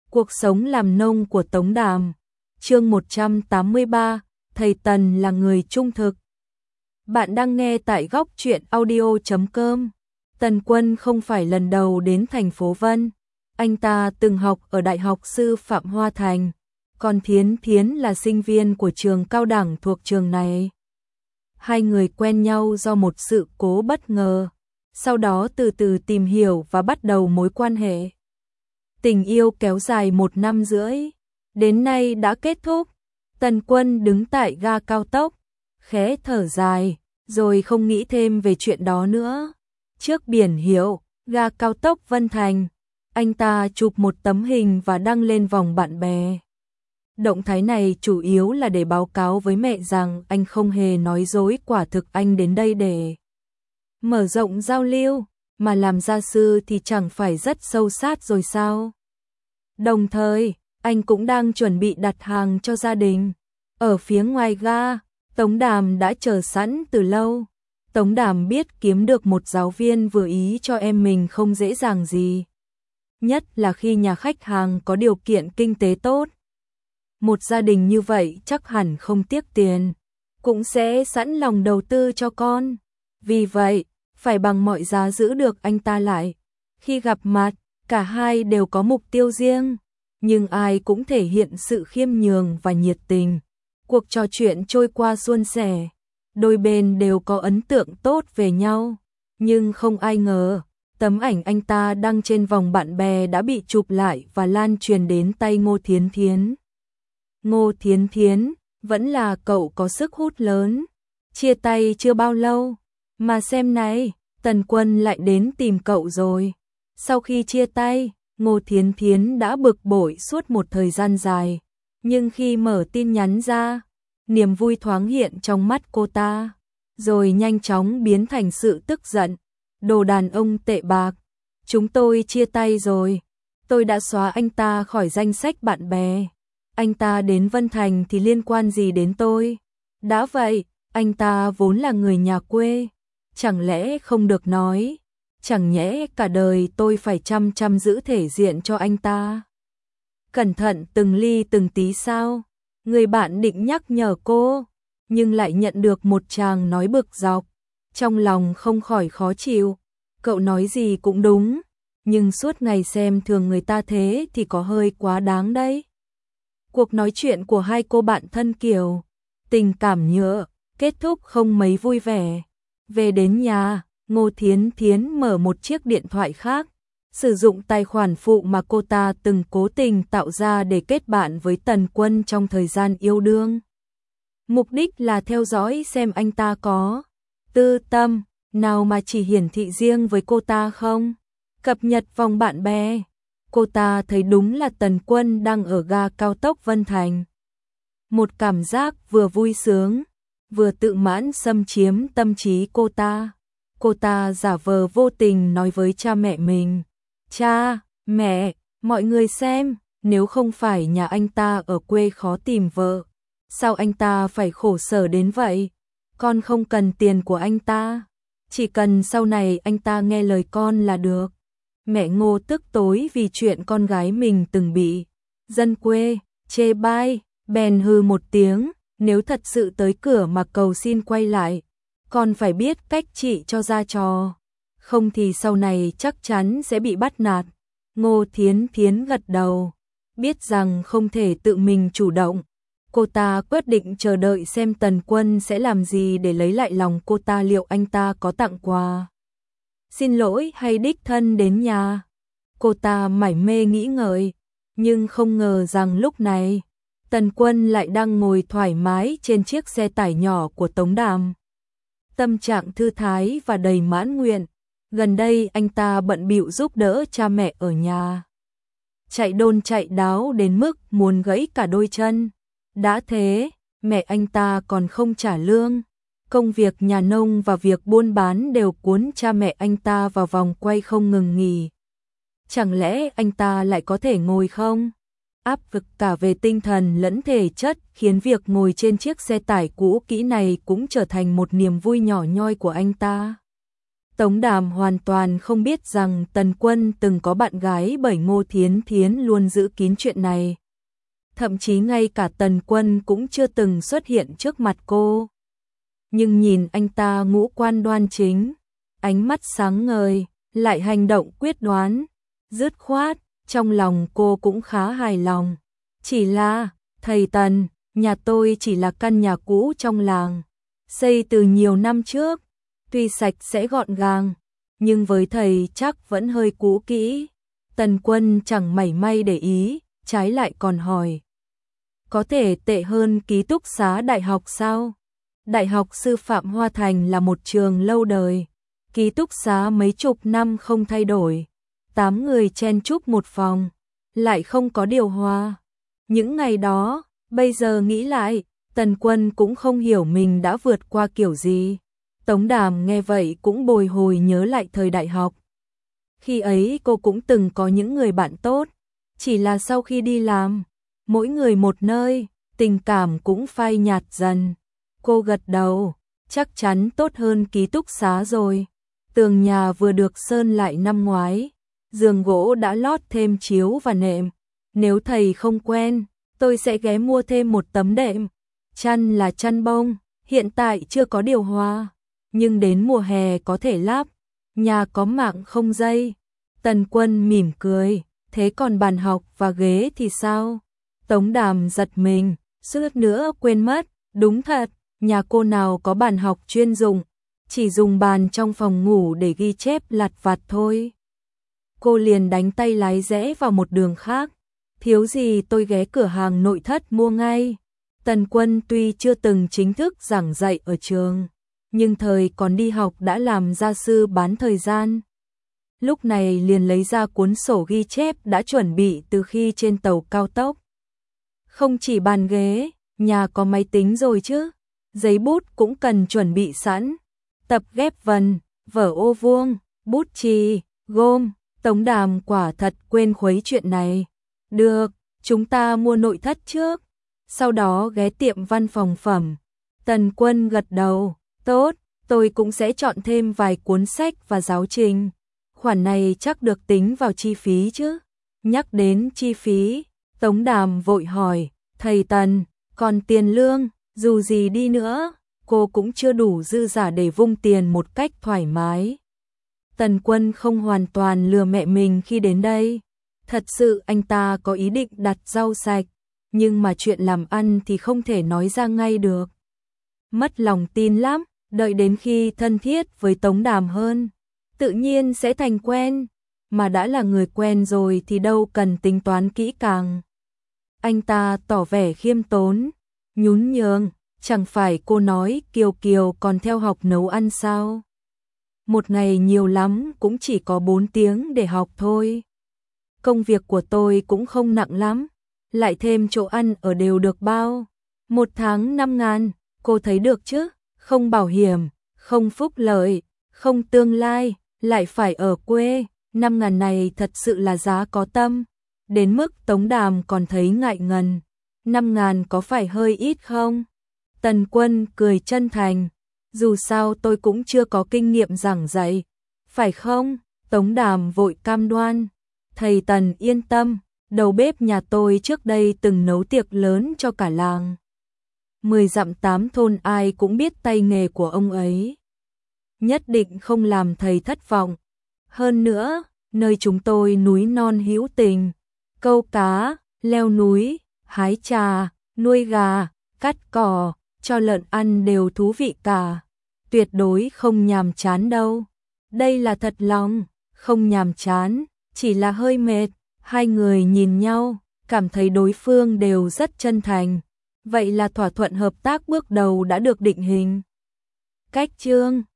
Cuộc sống làm nông của Tống Đàm. Chương 183, thầy Tần là người trung thực. Bạn đang nghe tại góc truyện audio.com. Tần Quân không phải lần đầu đến thành phố Vân. Anh ta từng học ở Đại học Sư phạm Hoa Thành, còn Thiến Thiến là sinh viên của trường cao đẳng thuộc trường này. Hai người quen nhau do một sự cố bất ngờ, sau đó từ từ tìm hiểu và bắt đầu mối quan hệ. Tình yêu kéo dài 1 năm rưỡi, đến nay đã kết thúc. Tần Quân đứng tại ga cao tốc, khẽ thở dài, rồi không nghĩ thêm về chuyện đó nữa. Trước biển hiệu, ga cao tốc Vân Thành, anh ta chụp một tấm hình và đăng lên vòng bạn bè. Động thái này chủ yếu là để báo cáo với mẹ rằng anh không hề nói dối, quả thực anh đến đây để mở rộng giao lưu, mà làm gia sư thì chẳng phải rất sâu sát rồi sao? Đồng thời, anh cũng đang chuẩn bị đặt hàng cho gia đình. Ở phía ngoài ga, Tống Đàm đã chờ sẵn từ lâu. Tống Đàm biết kiếm được một giáo viên vừa ý cho em mình không dễ dàng gì. Nhất là khi nhà khách hàng có điều kiện kinh tế tốt. Một gia đình như vậy chắc hẳn không tiếc tiền, cũng sẽ sẵn lòng đầu tư cho con. Vì vậy, phải bằng mọi giá giữ được anh ta lại. Khi gặp mặt, cả hai đều có mục tiêu riêng, nhưng ai cũng thể hiện sự khiêm nhường và nhiệt tình. Cuộc trò chuyện trôi qua suôn sẻ, đôi bên đều có ấn tượng tốt về nhau, nhưng không ai ngờ, tấm ảnh anh ta đăng trên vòng bạn bè đã bị chụp lại và lan truyền đến tay Ngô Thiến Thiến. Ngô Thiến Thiến, vẫn là cậu có sức hút lớn. Chia tay chưa bao lâu, mà xem này, Tần Quân lại đến tìm cậu rồi. Sau khi chia tay, Ngô Thiến Thiến đã bực bội suốt một thời gian dài. Nhưng khi mở tin nhắn ra, niềm vui thoáng hiện trong mắt cô ta, rồi nhanh chóng biến thành sự tức giận. Đồ đàn ông tệ bạc, chúng tôi chia tay rồi. Tôi đã xóa anh ta khỏi danh sách bạn bè. Anh ta đến Vân Thành thì liên quan gì đến tôi? Đã vậy, anh ta vốn là người nhà quê. Chẳng lẽ không được nói? Chẳng nhẽ cả đời tôi phải chăm chăm giữ thể diện cho anh ta? Cẩn thận từng ly từng tí sao? Người bạn định nhắc nhở cô, nhưng lại nhận được một tràng nói bực dọc. Trong lòng không khỏi khó chịu. Cậu nói gì cũng đúng, nhưng suốt ngày xem thường người ta thế thì có hơi quá đáng đấy. Cuộc nói chuyện của hai cô bạn thân kiểu tình cảm nhựa kết thúc không mấy vui vẻ. Về đến nhà, Ngô Thiến Thiến mở một chiếc điện thoại khác, sử dụng tài khoản phụ mà cô ta từng cố tình tạo ra để kết bạn với Tần Quân trong thời gian yêu đương. Mục đích là theo dõi xem anh ta có tư tâm nào mà chỉ hiển thị riêng với cô ta không. Cập nhật vòng bạn bè, cô ta thấy đúng là Tần Quân đang ở ga cao tốc Vân Thành. Một cảm giác vừa vui sướng, vừa tự mãn xâm chiếm tâm trí cô ta. Cô ta giả vờ vô tình nói với cha mẹ mình: cha, mẹ, mọi người xem, nếu không phải nhà anh ta ở quê khó tìm vợ, sao anh ta phải khổ sở đến vậy? Con không cần tiền của anh ta, chỉ cần sau này anh ta nghe lời con là được. Mẹ Ngô tức tối vì chuyện con gái mình từng bị dân quê chê bai, bèn hừ một tiếng, nếu thật sự tới cửa mà cầu xin quay lại, con phải biết cách trị cho ra trò, không thì sau này chắc chắn sẽ bị bắt nạt. Ngô Thiến Thiến gật đầu, biết rằng không thể tự mình chủ động. Cô ta quyết định chờ đợi xem Tần Quân sẽ làm gì để lấy lại lòng cô ta, liệu anh ta có tặng quà xin lỗi hay đích thân đến nhà. Cô ta mải mê nghĩ ngợi, nhưng không ngờ rằng lúc này, Tần Quân lại đang ngồi thoải mái trên chiếc xe tải nhỏ của Tống Đàm. Tâm trạng thư thái và đầy mãn nguyện. Gần đây anh ta bận bịu giúp đỡ cha mẹ ở nhà, chạy đôn chạy đáo đến mức muốn gãy cả đôi chân. Đã thế, mẹ anh ta còn không trả lương. Công việc nhà nông và việc buôn bán đều cuốn cha mẹ anh ta vào vòng quay không ngừng nghỉ. Chẳng lẽ anh ta lại có thể ngồi không? Áp lực cả về tinh thần lẫn thể chất khiến việc ngồi trên chiếc xe tải cũ kỹ này cũng trở thành một niềm vui nhỏ nhoi của anh ta. Tống Đàm hoàn toàn không biết rằng Tần Quân từng có bạn gái bởi Ngô Thiến Thiến luôn giữ kín chuyện này. Thậm chí ngay cả Tần Quân cũng chưa từng xuất hiện trước mặt cô. Nhưng nhìn anh ta ngũ quan đoan chính, ánh mắt sáng ngời, lại hành động quyết đoán, dứt khoát, trong lòng cô cũng khá hài lòng. Chỉ là, thầy Tần, nhà tôi chỉ là căn nhà cũ trong làng, xây từ nhiều năm trước, tuy sạch sẽ gọn gàng, nhưng với thầy chắc vẫn hơi cũ kỹ. Tần Quân chẳng mảy may để ý, trái lại còn hỏi. Có thể tệ hơn ký túc xá đại học sao? Đại học Sư phạm Hoa Thành là một trường lâu đời, ký túc xá mấy chục năm không thay đổi, 8 người chen chúc một phòng, lại không có điều hòa. Những ngày đó, bây giờ nghĩ lại, Tần Quân cũng không hiểu mình đã vượt qua kiểu gì. Tống Đàm nghe vậy cũng bồi hồi nhớ lại thời đại học. Khi ấy cô cũng từng có những người bạn tốt, chỉ là sau khi đi làm, mỗi người một nơi, tình cảm cũng phai nhạt dần. Cô gật đầu, chắc chắn tốt hơn ký túc xá rồi. Tường nhà vừa được sơn lại năm ngoái, giường gỗ đã lót thêm chiếu và nệm. Nếu thầy không quen, tôi sẽ ghé mua thêm một tấm đệm. Chăn là chăn bông, hiện tại chưa có điều hòa, nhưng đến mùa hè có thể lắp. Nhà có mạng không dây. Tần Quân mỉm cười, thế còn bàn học và ghế thì sao? Tống Đàm giật mình, suýt nữa quên mất, đúng thật, nhà cô nào có bàn học chuyên dụng, chỉ dùng bàn trong phòng ngủ để ghi chép lặt vặt thôi. Cô liền đánh tay lái rẽ vào một đường khác, thiếu gì tôi ghé cửa hàng nội thất mua ngay. Tần Quân tuy chưa từng chính thức giảng dạy ở trường, nhưng thời còn đi học đã làm gia sư bán thời gian. Lúc này liền lấy ra cuốn sổ ghi chép đã chuẩn bị từ khi trên tàu cao tốc. Không chỉ bàn ghế, nhà có máy tính rồi chứ, giấy bút cũng cần chuẩn bị sẵn. Tập ghép vần, vở ô vuông, bút chì, gôm. Tống Đàm quả thật quên khuấy chuyện này. Được, chúng ta mua nội thất trước, sau đó ghé tiệm văn phòng phẩm. Tần Quân gật đầu, tốt, tôi cũng sẽ chọn thêm vài cuốn sách và giáo trình. Khoản này chắc được tính vào chi phí chứ. Nhắc đến chi phí, Tống Đàm vội hỏi, thầy Tần, còn tiền lương, dù gì đi nữa, cô cũng chưa đủ dư giả để vung tiền một cách thoải mái. Tần Quân không hoàn toàn lừa mẹ mình khi đến đây. Thật sự anh ta có ý định đặt rau sạch, nhưng mà chuyện làm ăn thì không thể nói ra ngay được. Mất lòng tin lắm, đợi đến khi thân thiết với Tống Đàm hơn, tự nhiên sẽ thành quen, mà đã là người quen rồi thì đâu cần tính toán kỹ càng. Anh ta tỏ vẻ khiêm tốn, nhún nhường, chẳng phải cô nói Kiều Kiều còn theo học nấu ăn sao? Một ngày nhiều lắm cũng chỉ có 4 tiếng để học thôi. Công việc của tôi cũng không nặng lắm, lại thêm chỗ ăn ở đều được bao. 1 tháng 5.000, cô thấy được chứ? Không bảo hiểm, không phúc lợi, không tương lai, lại phải ở quê. 5.000 này thật sự là giá có tâm. Đến mức Tống Đàm còn thấy ngại ngần. 5.000 có phải hơi ít không? Tần Quân cười chân thành. Dù sao tôi cũng chưa có kinh nghiệm giảng dạy. Phải không? Tống Đàm vội cam đoan. Thầy Tần yên tâm, đầu bếp nhà tôi trước đây từng nấu tiệc lớn cho cả làng. 10 dặm 8 thôn ai cũng biết tay nghề của ông ấy. Nhất định không làm thầy thất vọng. Hơn nữa, nơi chúng tôi núi non hữu tình, câu cá, leo núi, hái trà, nuôi gà, cắt cỏ, cho lợn ăn đều thú vị cả. Tuyệt đối không nhàm chán đâu. Đây là thật lòng, không nhàm chán, chỉ là hơi mệt. Hai người nhìn nhau, cảm thấy đối phương đều rất chân thành. Vậy là thỏa thuận hợp tác bước đầu đã được định hình. Cách chương